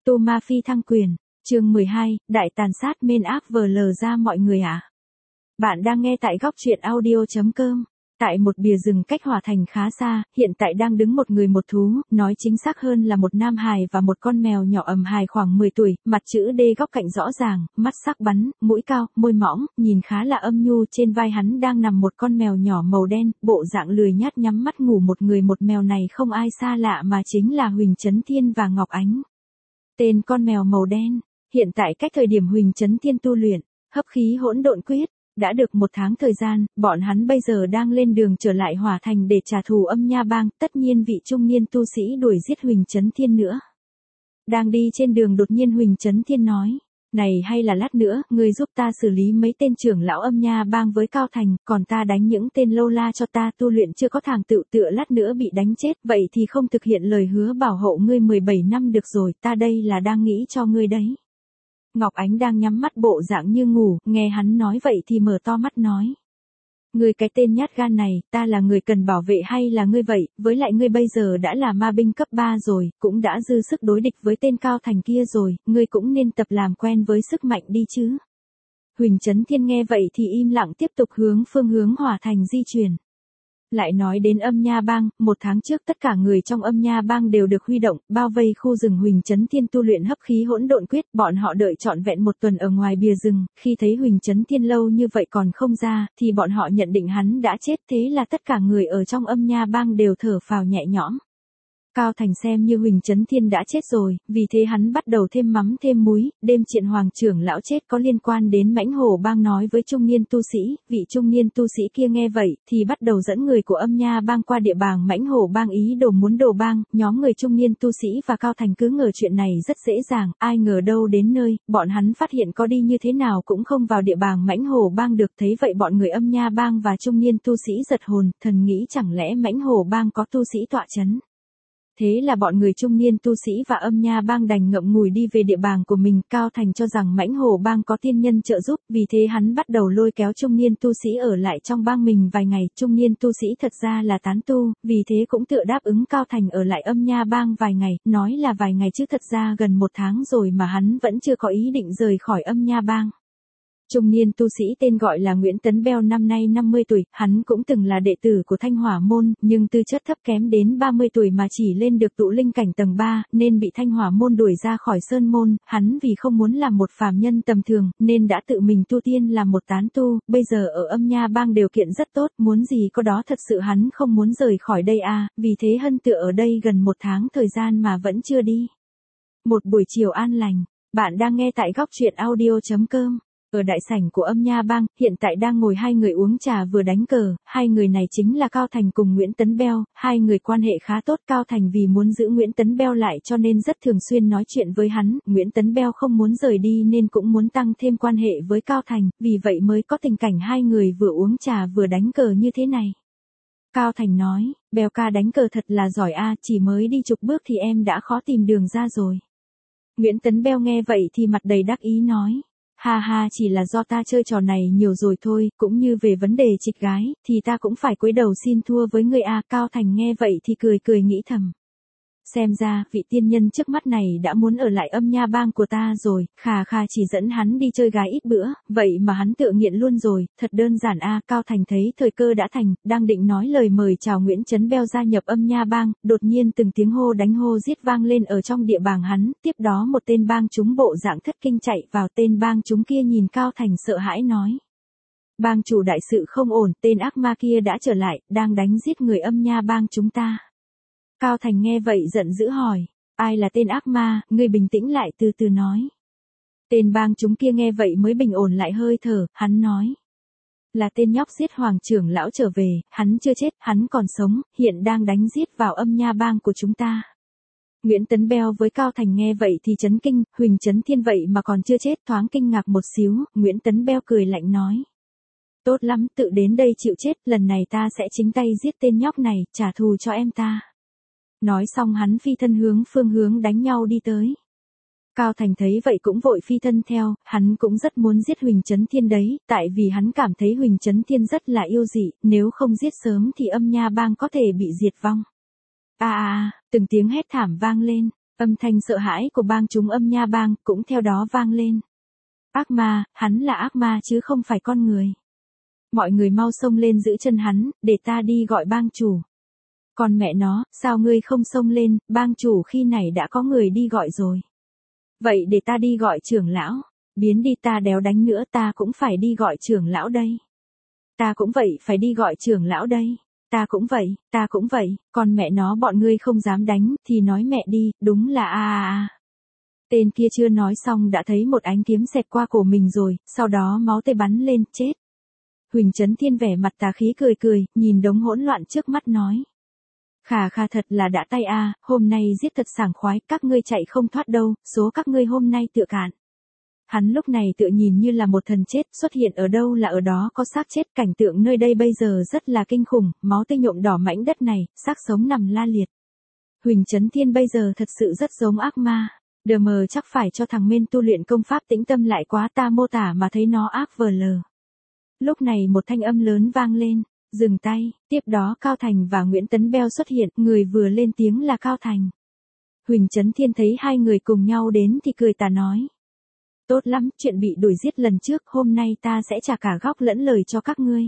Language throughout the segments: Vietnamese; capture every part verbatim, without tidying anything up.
Tô Ma Phi thăng quyền, chương mười hai, đại tàn sát men ác vờ lờ ra mọi người ạ. À? Bạn đang nghe tại góc truyện audio.com. Tại một bìa rừng cách Hỏa Thành khá xa, hiện tại đang đứng một người một thú, nói chính xác hơn là một nam hài và một con mèo nhỏ ầm hài khoảng mười tuổi, mặt chữ D góc cạnh rõ ràng, mắt sắc bắn, mũi cao, môi mỏng, nhìn khá là âm nhu. Trên vai hắn đang nằm một con mèo nhỏ màu đen, bộ dạng lười nhát nhắm mắt ngủ. Một người một mèo này không ai xa lạ mà chính là Huỳnh Chấn Thiên và Ngọc Ánh. Tên con mèo màu đen, hiện tại cách thời điểm Huỳnh Chấn Thiên tu luyện hấp khí hỗn độn quyết đã được một tháng thời gian, bọn hắn bây giờ đang lên đường trở lại Hỏa Thành để trả thù Âm Nha Bang. Tất nhiên vị trung niên tu sĩ đuổi giết Huỳnh Chấn Thiên nữa. Đang đi trên đường đột nhiên Huỳnh Chấn Thiên nói, này hay là lát nữa, ngươi giúp ta xử lý mấy tên trưởng lão Âm Nha Bang với Cao Thành, còn ta đánh những tên lâu la cho ta tu luyện chưa có thàng tự tựa lát nữa bị đánh chết, vậy thì không thực hiện lời hứa bảo hộ ngươi mười bảy năm được rồi, ta đây là đang nghĩ cho ngươi đấy. Ngọc Ánh đang nhắm mắt bộ dạng như ngủ, nghe hắn nói vậy thì mở to mắt nói. Ngươi cái tên nhát gan này, ta là người cần bảo vệ hay là ngươi vậy, với lại ngươi bây giờ đã là ma binh cấp ba rồi, cũng đã dư sức đối địch với tên Cao Thành kia rồi, ngươi cũng nên tập làm quen với sức mạnh đi chứ. Huỳnh Chấn Thiên nghe vậy thì im lặng tiếp tục hướng phương hướng Hỏa Thành di chuyển. Lại nói đến Âm Nha Bang, một tháng trước tất cả người trong Âm Nha Bang đều được huy động, bao vây khu rừng Huỳnh Chấn Thiên tu luyện hấp khí hỗn độn quyết, bọn họ đợi trọn vẹn một tuần ở ngoài bìa rừng, khi thấy Huỳnh Chấn Thiên lâu như vậy còn không ra, thì bọn họ nhận định hắn đã chết, thế là tất cả người ở trong Âm Nha Bang đều thở phào nhẹ nhõm. Cao Thành xem như Huỳnh Chấn Thiên đã chết rồi, vì thế hắn bắt đầu thêm mắm thêm muối, đêm chuyện Hoàng trưởng lão chết có liên quan đến Mãnh Hổ Bang nói với trung niên tu sĩ, vị trung niên tu sĩ kia nghe vậy, thì bắt đầu dẫn người của Âm Nha Bang qua địa bàn Mãnh Hổ Bang ý đồ muốn đổ bang, nhóm người trung niên tu sĩ và Cao Thành cứ ngờ chuyện này rất dễ dàng, ai ngờ đâu đến nơi, bọn hắn phát hiện có đi như thế nào cũng không vào địa bàn Mãnh Hổ Bang được, thấy vậy bọn người Âm Nha Bang và trung niên tu sĩ giật hồn, thần nghĩ chẳng lẽ Mãnh Hổ Bang có tu sĩ tọa chấn. Thế là bọn người trung niên tu sĩ và Âm Nha Bang đành ngậm ngùi đi về địa bàn của mình. Cao Thành cho rằng Mãnh Hổ Bang có tiên nhân trợ giúp, vì thế hắn bắt đầu lôi kéo trung niên tu sĩ ở lại trong bang mình vài ngày. Trung niên tu sĩ thật ra là tán tu, vì thế cũng tựa đáp ứng Cao Thành ở lại Âm Nha Bang vài ngày, nói là vài ngày chứ thật ra gần một tháng rồi mà hắn vẫn chưa có ý định rời khỏi Âm Nha Bang. Trung niên tu sĩ tên gọi là Nguyễn Tấn Beo năm nay năm mươi tuổi, hắn cũng từng là đệ tử của Thanh Hỏa Môn, nhưng tư chất thấp kém đến ba mươi tuổi mà chỉ lên được tụ linh cảnh tầng ba, nên bị Thanh Hỏa Môn đuổi ra khỏi Sơn Môn. Hắn vì không muốn làm một phàm nhân tầm thường, nên đã tự mình tu tiên làm một tán tu, bây giờ ở Âm Nha Bang điều kiện rất tốt, muốn gì có đó, thật sự hắn không muốn rời khỏi đây à, vì thế hân tựa ở đây gần một tháng thời gian mà vẫn chưa đi. Một buổi chiều an lành, bạn đang nghe tại góc truyện audio.com. Ở đại sảnh của Âm Nha Bang, hiện tại đang ngồi hai người uống trà vừa đánh cờ, hai người này chính là Cao Thành cùng Nguyễn Tấn Beo, hai người quan hệ khá tốt. Cao Thành vì muốn giữ Nguyễn Tấn Beo lại cho nên rất thường xuyên nói chuyện với hắn, Nguyễn Tấn Beo không muốn rời đi nên cũng muốn tăng thêm quan hệ với Cao Thành, vì vậy mới có tình cảnh hai người vừa uống trà vừa đánh cờ như thế này. Cao Thành nói, Beo ca đánh cờ thật là giỏi a, chỉ mới đi chục bước thì em đã khó tìm đường ra rồi. Nguyễn Tấn Beo nghe vậy thì mặt đầy đắc ý nói. Ha ha, chỉ là do ta chơi trò này nhiều rồi thôi, cũng như về vấn đề trịch gái, thì ta cũng phải cúi đầu xin thua với người a. Cao Thành nghe vậy thì cười cười nghĩ thầm. Xem ra, vị tiên nhân trước mắt này đã muốn ở lại Âm Nha Bang của ta rồi, khà khà chỉ dẫn hắn đi chơi gái ít bữa, vậy mà hắn tự nghiện luôn rồi, thật đơn giản a. Cao Thành thấy thời cơ đã thành, đang định nói lời mời chào Nguyễn Chấn Beo gia nhập Âm Nha Bang, đột nhiên từng tiếng hô đánh hô giết vang lên ở trong địa bàn hắn, tiếp đó một tên bang chúng bộ dạng thất kinh chạy vào. Tên bang chúng kia nhìn Cao Thành sợ hãi nói. Bang chủ đại sự không ổn, tên ác ma kia đã trở lại, đang đánh giết người Âm Nha Bang chúng ta. Cao Thành nghe vậy giận dữ hỏi, ai là tên ác ma, ngươi bình tĩnh lại từ từ nói. Tên bang chúng kia nghe vậy mới bình ổn lại hơi thở, hắn nói. Là tên nhóc giết Hoàng trưởng lão trở về, hắn chưa chết, hắn còn sống, hiện đang đánh giết vào Âm Nha Bang của chúng ta. Nguyễn Tấn Beo với Cao Thành nghe vậy thì chấn kinh, Huỳnh Chấn Thiên vậy mà còn chưa chết, thoáng kinh ngạc một xíu, Nguyễn Tấn Beo cười lạnh nói. Tốt lắm, tự đến đây chịu chết, lần này ta sẽ chính tay giết tên nhóc này, trả thù cho em ta. Nói xong hắn phi thân hướng phương hướng đánh nhau đi tới. Cao Thành thấy vậy cũng vội phi thân theo, hắn cũng rất muốn giết Huỳnh Chấn Thiên đấy, tại vì hắn cảm thấy Huỳnh Chấn Thiên rất là yêu dị, nếu không giết sớm thì Âm Nha Bang có thể bị diệt vong. À à, từng tiếng hét thảm vang lên, Âm thanh sợ hãi của bang chúng âm nha bang cũng theo đó vang lên. Ác ma, hắn là ác ma chứ không phải con người. Mọi người mau xông lên giữ chân hắn, để ta đi gọi bang chủ. Còn mẹ nó, sao ngươi không xông lên, bang chủ khi này đã có người đi gọi rồi. Vậy để ta đi gọi trưởng lão, biến đi ta đéo đánh nữa ta cũng phải đi gọi trưởng lão đây. Ta cũng vậy phải đi gọi trưởng lão đây. Ta cũng vậy, ta cũng vậy, còn mẹ nó bọn ngươi không dám đánh, thì nói mẹ đi, đúng là a a a. Tên kia chưa nói xong đã thấy một ánh kiếm xẹt qua cổ mình rồi, sau đó máu tươi bắn lên, chết. Huỳnh Chấn Thiên vẻ mặt tà khí cười cười, nhìn đống hỗn loạn trước mắt nói. Khà khà thật là đã tay a, hôm nay giết thật sảng khoái, các ngươi chạy không thoát đâu, số các ngươi hôm nay tựa cạn. Hắn lúc này tựa nhìn như là một thần chết, xuất hiện ở đâu là ở đó có xác chết, cảnh tượng nơi đây bây giờ rất là kinh khủng, máu tươi nhuộm đỏ mảnh đất này, xác sống nằm la liệt. Huỳnh Chấn Thiên bây giờ thật sự rất giống ác ma, đờ mờ chắc phải cho thằng men tu luyện công pháp tĩnh tâm lại quá ta mô tả mà thấy nó ác vờ lờ. Lúc này một thanh âm lớn vang lên, dừng tay, tiếp đó Cao Thành và Nguyễn Tấn Beo xuất hiện, người vừa lên tiếng là Cao Thành. Huỳnh Chấn Thiên thấy hai người cùng nhau đến thì cười tà nói. Tốt lắm, chuyện bị đuổi giết lần trước, hôm nay ta sẽ trả cả góc lẫn lời cho các ngươi.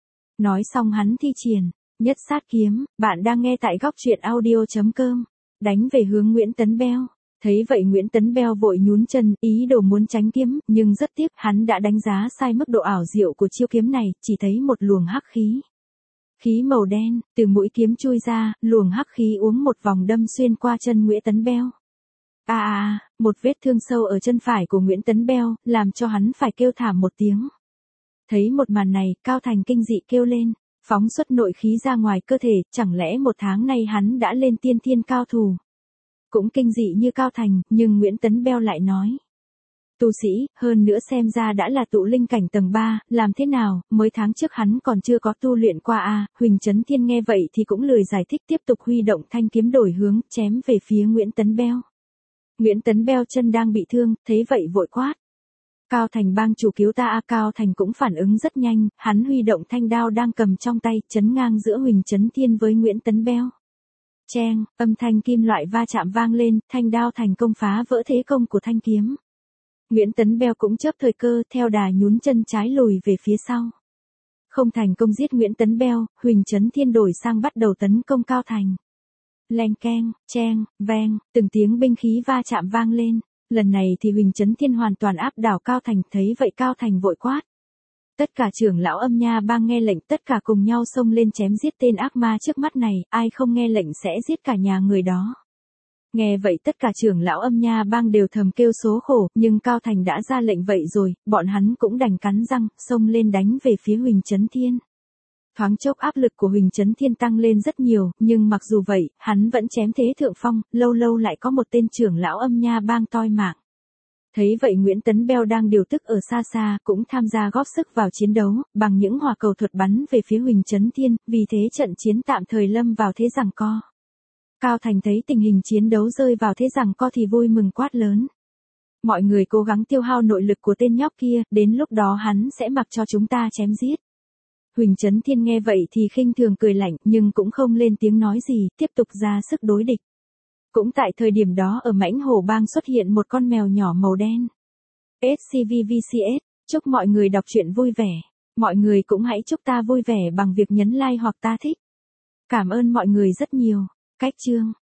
Nói xong hắn thi triển, nhất sát kiếm, bạn đang nghe tại góc truyện audio chấm com, đánh về hướng Nguyễn Tấn Beo. Thấy vậy Nguyễn Tấn Beo vội nhún chân, ý đồ muốn tránh kiếm, nhưng rất tiếc, hắn đã đánh giá sai mức độ ảo diệu của chiêu kiếm này, chỉ thấy một luồng hắc khí. Khí màu đen, từ mũi kiếm chui ra, luồng hắc khí uống một vòng đâm xuyên qua chân Nguyễn Tấn Beo. À à, một vết thương sâu ở chân phải của Nguyễn Tấn Beo, làm cho hắn phải kêu thảm một tiếng. Thấy một màn này, Cao Thành kinh dị kêu lên, phóng xuất nội khí ra ngoài cơ thể, chẳng lẽ một tháng nay hắn đã lên tiên thiên cao thủ. Cũng kinh dị như Cao Thành, nhưng Nguyễn Tấn Beo lại nói. Tu sĩ, hơn nữa xem ra đã là tụ linh cảnh tầng ba, làm thế nào, mới tháng trước hắn còn chưa có tu luyện qua a. À, Huỳnh Chấn Thiên nghe vậy thì cũng lười giải thích, tiếp tục huy động thanh kiếm đổi hướng, chém về phía Nguyễn Tấn Beo. Nguyễn Tấn Beo chân đang bị thương, thấy vậy vội quát. Cao Thành bang chủ cứu ta a. À, Cao Thành cũng phản ứng rất nhanh, hắn huy động thanh đao đang cầm trong tay, chấn ngang giữa Huỳnh Chấn Thiên với Nguyễn Tấn Beo. Cheng, âm thanh kim loại va chạm vang lên, thanh đao thành công phá vỡ thế công của thanh kiếm. Nguyễn Tấn Beo cũng chớp thời cơ, theo đà nhún chân trái lùi về phía sau. Không thành công giết Nguyễn Tấn Beo, Huỳnh Chấn Thiên đổi sang bắt đầu tấn công Cao Thành. Leng keng, cheng, veng, từng tiếng binh khí va chạm vang lên. Lần này thì Huỳnh Chấn Thiên hoàn toàn áp đảo Cao Thành, thấy vậy Cao Thành vội quát. Tất cả trưởng lão âm nha bang nghe lệnh, tất cả cùng nhau xông lên chém giết tên ác ma trước mắt này, ai không nghe lệnh sẽ giết cả nhà người đó. Nghe vậy tất cả trưởng lão âm nha bang đều thầm kêu số khổ, nhưng Cao Thành đã ra lệnh vậy rồi, bọn hắn cũng đành cắn răng, xông lên đánh về phía Huỳnh Chấn Thiên. Thoáng chốc áp lực của Huỳnh Chấn Thiên tăng lên rất nhiều, nhưng mặc dù vậy, hắn vẫn chém thế thượng phong, lâu lâu lại có một tên trưởng lão âm nha bang toi mạng. Thấy vậy Nguyễn Tấn Beo đang điều tức ở xa xa, cũng tham gia góp sức vào chiến đấu, bằng những hỏa cầu thuật bắn về phía Huỳnh Chấn Thiên, vì thế trận chiến tạm thời lâm vào thế giằng co. Cao Thành thấy tình hình chiến đấu rơi vào thế giằng co thì vui mừng quát lớn. Mọi người cố gắng tiêu hao nội lực của tên nhóc kia, đến lúc đó hắn sẽ mặc cho chúng ta chém giết. Huỳnh Chấn Thiên nghe vậy thì khinh thường cười lạnh, nhưng cũng không lên tiếng nói gì, tiếp tục ra sức đối địch. Cũng tại thời điểm đó ở Mãnh Hổ Bang xuất hiện một con mèo nhỏ màu đen. ét xê vê vê xê ét, chúc mọi người đọc truyện vui vẻ. Mọi người cũng hãy chúc ta vui vẻ bằng việc nhấn like hoặc ta thích. Cảm ơn mọi người rất nhiều. Cách chương